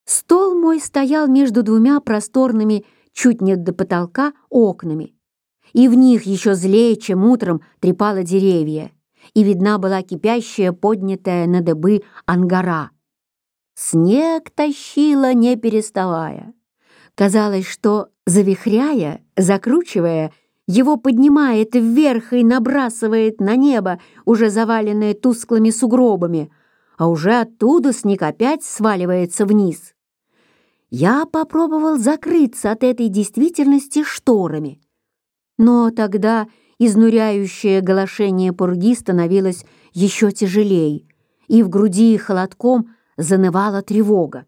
Стол мой стоял между двумя просторными, чуть не до потолка, окнами, и в них еще злее, чем утром, трепало деревья, и видна была кипящая, поднятая на дыбы ангара. Снег тащило, не переставая. Казалось, что, завихряя, закручивая, его поднимает вверх и набрасывает на небо, уже заваленное тусклыми сугробами, а уже оттуда снег опять сваливается вниз. Я попробовал закрыться от этой действительности шторами, но тогда изнуряющее голошение пурги становилось еще тяжелей, и в груди холодком занывала тревога.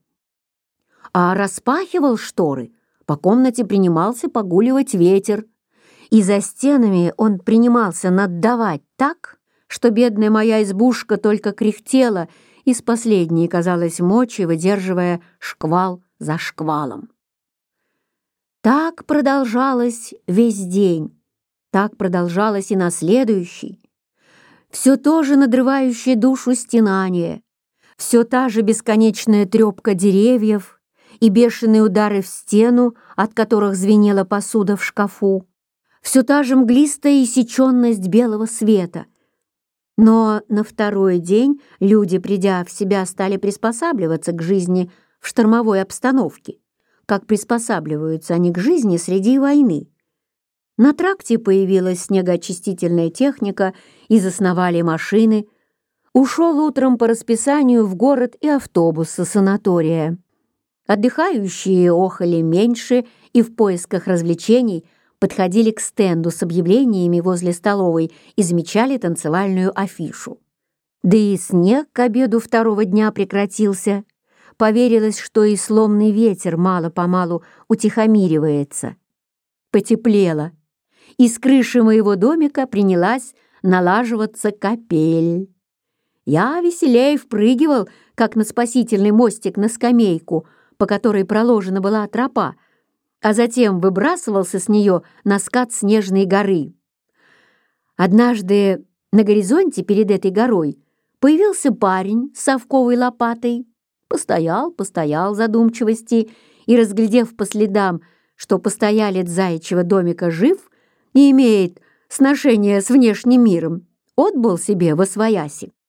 А распахивал шторы, по комнате принимался погуливать ветер, и за стенами он принимался наддавать так, что бедная моя избушка только кряхтела, из последней, казалось, мочи, выдерживая шквал за шквалом. Так продолжалось весь день, так продолжалось и на следующий. Все то же надрывающее душу стенание, все та же бесконечная трепка деревьев и бешеные удары в стену, от которых звенела посуда в шкафу, все та же мглистая иссеченность белого света. Но на второй день люди, придя в себя, стали приспосабливаться к жизни в штормовой обстановке, как приспосабливаются они к жизни среди войны. На тракте появилась снегоочистительная техника и засновали машины. Ушел утром по расписанию в город и автобус со санатория. Отдыхающие охали меньше и в поисках развлечений подходили к стенду с объявлениями возле столовой и замечали танцевальную афишу. Да и снег к обеду второго дня прекратился. Поверилось, что и сломный ветер мало-помалу утихомиривается. Потеплело, и с крыши моего домика принялась налаживаться капель. Я веселей впрыгивал, как на спасительный мостик на скамейку, по которой проложена была тропа, а затем выбрасывался с нее на скат снежной горы. Однажды на горизонте перед этой горой появился парень с совковой лопатой, постоял в задумчивости и, разглядев по следам, что постоялец заячьего домика жив и имеет сношение с внешним миром, отбыл себе восвояси.